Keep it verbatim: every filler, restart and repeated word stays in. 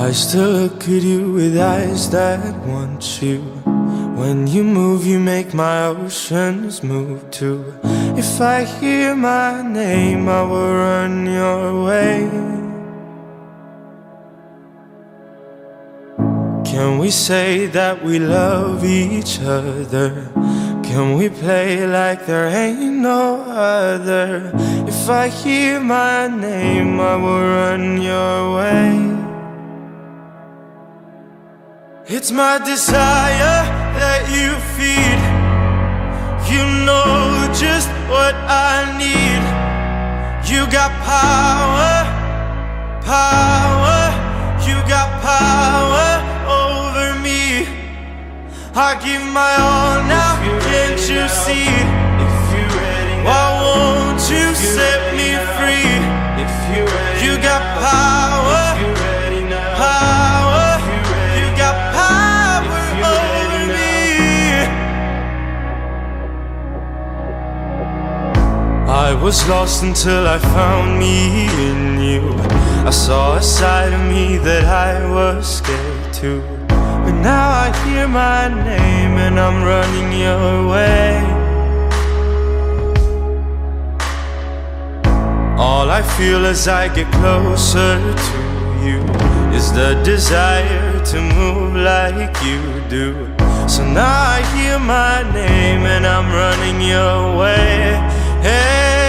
I still look at you with eyes that want you. When you move, you make my oceans move too. If I hear my name, I will run your way. Can we say that we love each other? Can we play like there ain't no other? If I hear my name, I will run your way. It's my desire that you feed. You know just what I need. You got power, power. You got power over me. I give my all now, can't you see? Why won't you set me free? You got power, power. You got power over me. I was lost until I found me in you. I saw a side of me that I was scared to. But now I hear my name and I'm running your way. All I feel as I get closer to you is the desire to move like you do. So now I hear my name and I'm running your way. Hey.